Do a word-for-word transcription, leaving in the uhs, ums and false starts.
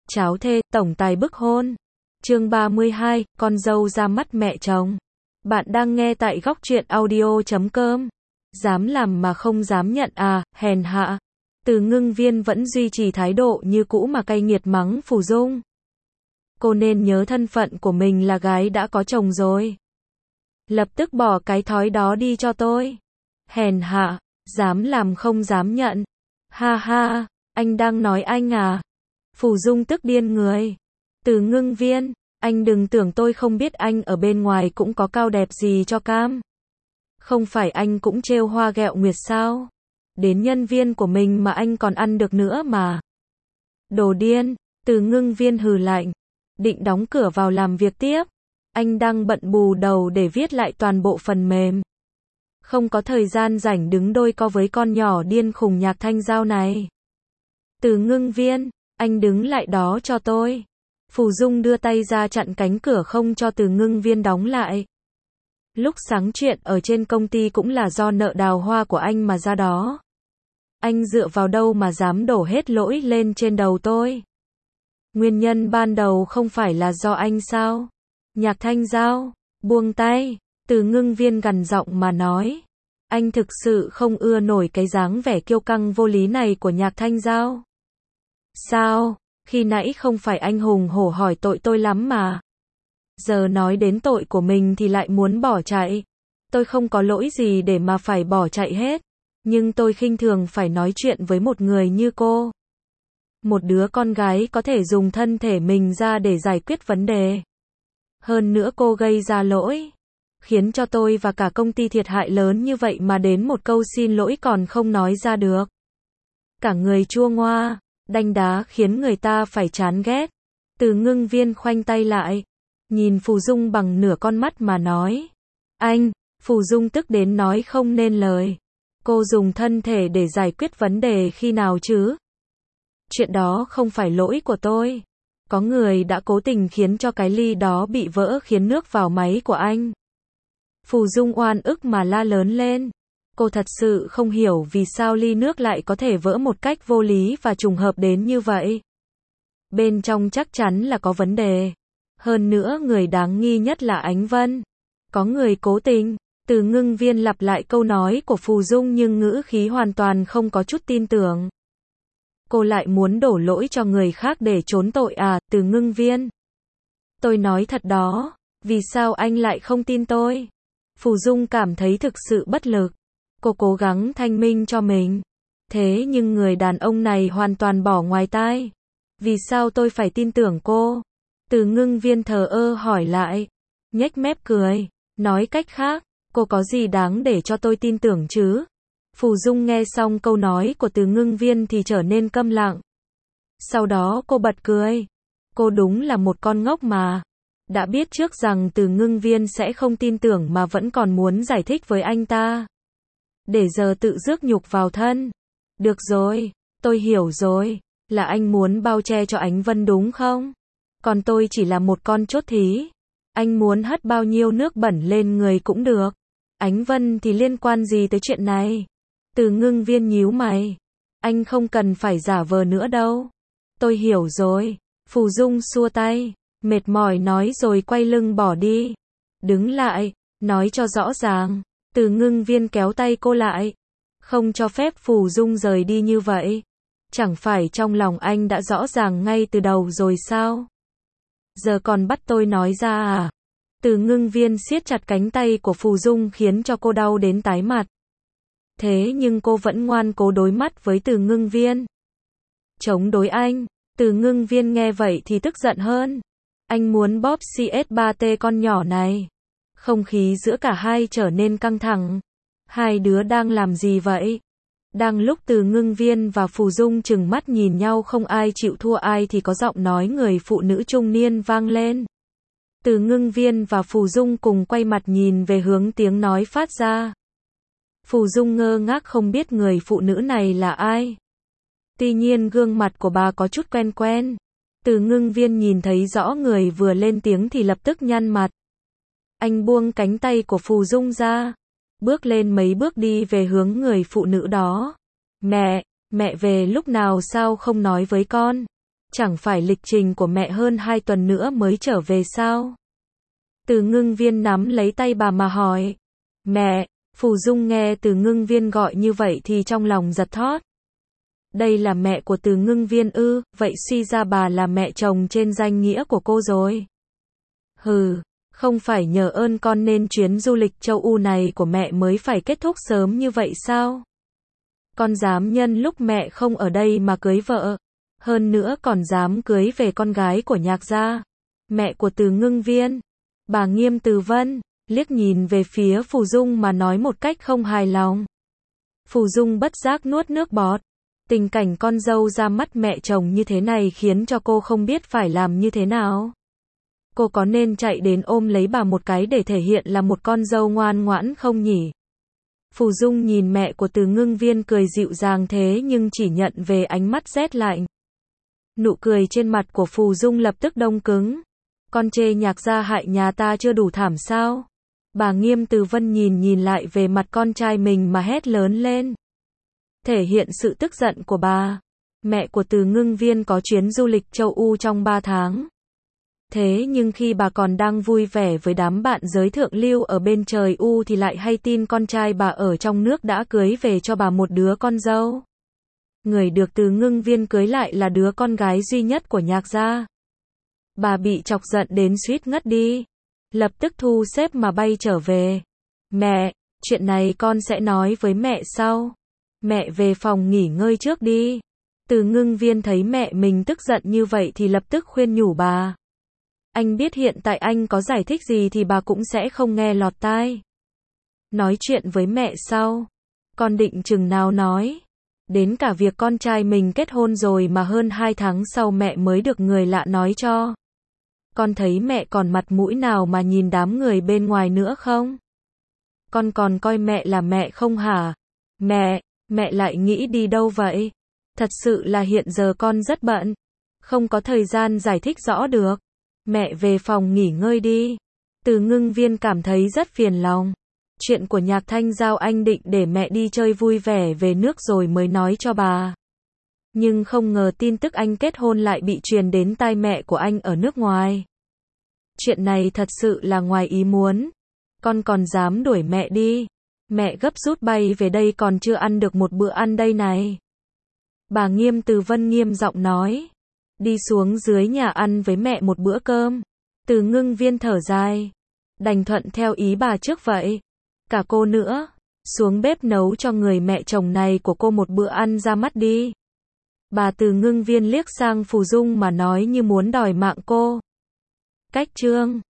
Cháo thê, tổng tài bức hôn. Chương ba mươi hai, con dâu ra mắt mẹ chồng. Bạn đang nghe tại góc truyện audio chấm com. Dám làm mà không dám nhận à, hèn hạ. Từ Ngưng Viên vẫn duy trì thái độ như cũ mà cay nghiệt mắng Phù Dung. Cô nên nhớ thân phận của mình là gái đã có chồng rồi. Lập tức bỏ cái thói đó đi cho tôi. Hèn hạ, dám làm không dám nhận. Ha ha, anh đang nói anh à? Phù Dung tức điên người. Từ Ngưng Viên, anh đừng tưởng tôi không biết anh ở bên ngoài cũng có cao đẹp gì cho cam. Không phải anh cũng trêu hoa ghẹo nguyệt sao? Đến nhân viên của mình mà anh còn ăn được nữa mà. Đồ điên, Từ Ngưng Viên hừ lạnh. Định đóng cửa vào làm việc tiếp. Anh đang bận bù đầu để viết lại toàn bộ phần mềm. Không có thời gian rảnh đứng đôi co với con nhỏ điên khùng Nhạc Thanh Giao này. Từ Ngưng Viên, anh đứng lại đó cho tôi. Phù Dung đưa tay ra chặn cánh cửa không cho Từ Ngưng Viên đóng lại. Lúc sáng chuyện ở trên công ty cũng là do nợ đào hoa của anh mà ra đó. Anh dựa vào đâu mà dám đổ hết lỗi lên trên đầu tôi? Nguyên nhân ban đầu không phải là do anh sao? Nhạc Thanh Giao, buông tay. Từ Ngưng Viên gằn giọng mà nói. Anh thực sự không ưa nổi cái dáng vẻ kiêu căng vô lý này của Nhạc Thanh Giao. Sao? Khi nãy không phải anh hùng hổ hỏi tội tôi lắm mà. Giờ nói đến tội của mình thì lại muốn bỏ chạy. Tôi không có lỗi gì để mà phải bỏ chạy hết. Nhưng tôi khinh thường phải nói chuyện với một người như cô. Một đứa con gái có thể dùng thân thể mình ra để giải quyết vấn đề. Hơn nữa cô gây ra lỗi. Khiến cho tôi và cả công ty thiệt hại lớn như vậy mà đến một câu xin lỗi còn không nói ra được. Cả người chua ngoa, đanh đá khiến người ta phải chán ghét. Từ Ngưng Viên khoanh tay lại. Nhìn Phù Dung bằng nửa con mắt mà nói. Anh, Phù Dung tức đến nói không nên lời. Cô dùng thân thể để giải quyết vấn đề khi nào chứ? Chuyện đó không phải lỗi của tôi. Có người đã cố tình khiến cho cái ly đó bị vỡ khiến nước vào máy của anh. Phù Dung oan ức mà la lớn lên. Cô thật sự không hiểu vì sao ly nước lại có thể vỡ một cách vô lý và trùng hợp đến như vậy. Bên trong chắc chắn là có vấn đề. Hơn nữa người đáng nghi nhất là Ánh Vân. Có người cố tình. Từ Ngưng Viên lặp lại câu nói của Phù Dung nhưng ngữ khí hoàn toàn không có chút tin tưởng. Cô lại muốn đổ lỗi cho người khác để trốn tội à, Từ Ngưng Viên? Tôi nói thật đó, vì sao anh lại không tin tôi? Phù Dung cảm thấy thực sự bất lực. Cô cố gắng thanh minh cho mình. Thế nhưng người đàn ông này hoàn toàn bỏ ngoài tai. Vì sao tôi phải tin tưởng cô? Từ Ngưng Viên thờ ơ hỏi lại. Nhếch mép cười. Nói cách khác, cô có gì đáng để cho tôi tin tưởng chứ? Phù Dung nghe xong câu nói của Từ Ngưng Viên thì trở nên câm lặng. Sau đó cô bật cười. Cô đúng là một con ngốc mà. Đã biết trước rằng Từ Ngưng Viên sẽ không tin tưởng mà vẫn còn muốn giải thích với anh ta. Để giờ tự rước nhục vào thân. Được rồi, tôi hiểu rồi. Là anh muốn bao che cho Ánh Vân đúng không? Còn tôi chỉ là một con chốt thí. Anh muốn hất bao nhiêu nước bẩn lên người cũng được. Ánh Vân thì liên quan gì tới chuyện này? Từ Ngưng Viên nhíu mày. Anh không cần phải giả vờ nữa đâu. Tôi hiểu rồi. Phù Dung xua tay. Mệt mỏi nói rồi quay lưng bỏ đi. Đứng lại. Nói cho rõ ràng. Từ Ngưng Viên kéo tay cô lại. Không cho phép Phù Dung rời đi như vậy. Chẳng phải trong lòng anh đã rõ ràng ngay từ đầu rồi sao? Giờ còn bắt tôi nói ra à? Từ Ngưng Viên siết chặt cánh tay của Phù Dung khiến cho cô đau đến tái mặt. Thế nhưng cô vẫn ngoan cố đối mắt với Từ Ngưng Viên. Chống đối anh. Từ Ngưng Viên nghe vậy thì tức giận hơn. Anh muốn bóp xê ét ba tê con nhỏ này. Không khí giữa cả hai trở nên căng thẳng. Hai đứa đang làm gì vậy? Đang lúc Từ Ngưng Viên và Phù Dung chừng mắt nhìn nhau không ai chịu thua ai thì có giọng nói người phụ nữ trung niên vang lên. Từ Ngưng Viên và Phù Dung cùng quay mặt nhìn về hướng tiếng nói phát ra. Phù Dung ngơ ngác không biết người phụ nữ này là ai. Tuy nhiên gương mặt của bà có chút quen quen. Từ Ngưng Viên nhìn thấy rõ người vừa lên tiếng thì lập tức nhăn mặt. Anh buông cánh tay của Phù Dung ra. Bước lên mấy bước đi về hướng người phụ nữ đó. Mẹ, mẹ về lúc nào sao không nói với con? Chẳng phải lịch trình của mẹ hơn hai tuần nữa mới trở về sao? Từ Ngưng Viên nắm lấy tay bà mà hỏi. Mẹ, Phù Dung nghe Từ Ngưng Viên gọi như vậy thì trong lòng giật thót. Đây là mẹ của Từ Ngưng Viên ư, vậy suy ra bà là mẹ chồng trên danh nghĩa của cô rồi. Hừ, không phải nhờ ơn con nên chuyến du lịch châu Âu này của mẹ mới phải kết thúc sớm như vậy sao? Con dám nhân lúc mẹ không ở đây mà cưới vợ. Hơn nữa còn dám cưới về con gái của Nhạc gia. Mẹ của Từ Ngưng Viên. Bà Nghiêm Từ Vân, liếc nhìn về phía Phù Dung mà nói một cách không hài lòng. Phù Dung bất giác nuốt nước bọt. Tình cảnh con dâu ra mắt mẹ chồng như thế này khiến cho cô không biết phải làm như thế nào. Cô có nên chạy đến ôm lấy bà một cái để thể hiện là một con dâu ngoan ngoãn không nhỉ? Phù Dung nhìn mẹ của Từ Ngưng Viên cười dịu dàng thế nhưng chỉ nhận về ánh mắt rét lạnh. Nụ cười trên mặt của Phù Dung lập tức đông cứng. Con chê Nhạc gia hại nhà ta chưa đủ thảm sao? Bà Nghiêm Từ Vân nhìn nhìn lại về mặt con trai mình mà hét lớn lên. Thể hiện sự tức giận của bà. Mẹ của Từ Ngưng Viên có chuyến du lịch châu Âu trong ba tháng. Thế nhưng khi bà còn đang vui vẻ với đám bạn giới thượng lưu ở bên trời U thì lại hay tin con trai bà ở trong nước đã cưới về cho bà một đứa con dâu. Người được Từ Ngưng Viên cưới lại là đứa con gái duy nhất của Nhạc gia. Bà bị chọc giận đến suýt ngất đi. Lập tức thu xếp mà bay trở về. Mẹ, chuyện này con sẽ nói với mẹ sau. Mẹ về phòng nghỉ ngơi trước đi. Từ Ngưng Viên thấy mẹ mình tức giận như vậy thì lập tức khuyên nhủ bà. Anh biết hiện tại anh có giải thích gì thì bà cũng sẽ không nghe lọt tai. Nói chuyện với mẹ sau. Con định chừng nào nói. Đến cả việc con trai mình kết hôn rồi mà hơn hai tháng sau mẹ mới được người lạ nói cho. Con thấy mẹ còn mặt mũi nào mà nhìn đám người bên ngoài nữa không? Con còn coi mẹ là mẹ không hả? Mẹ, mẹ lại nghĩ đi đâu vậy? Thật sự là hiện giờ con rất bận. Không có thời gian giải thích rõ được. Mẹ về phòng nghỉ ngơi đi. Từ Ngưng Viên cảm thấy rất phiền lòng. Chuyện của Nhạc Thanh Giao anh định để mẹ đi chơi vui vẻ về nước rồi mới nói cho bà. Nhưng không ngờ tin tức anh kết hôn lại bị truyền đến tai mẹ của anh ở nước ngoài. Chuyện này thật sự là ngoài ý muốn. Con còn dám đuổi mẹ đi. Mẹ gấp rút bay về đây còn chưa ăn được một bữa ăn đây này. Bà Nghiêm Từ Vân nghiêm giọng nói. Đi xuống dưới nhà ăn với mẹ một bữa cơm. Từ Ngưng Viên thở dài. Đành thuận theo ý bà trước vậy. Cả cô nữa. Xuống bếp nấu cho người mẹ chồng này của cô một bữa ăn ra mắt đi. Bà Từ Ngưng Viên liếc sang Phù Dung mà nói như muốn đòi mạng cô. Cách chương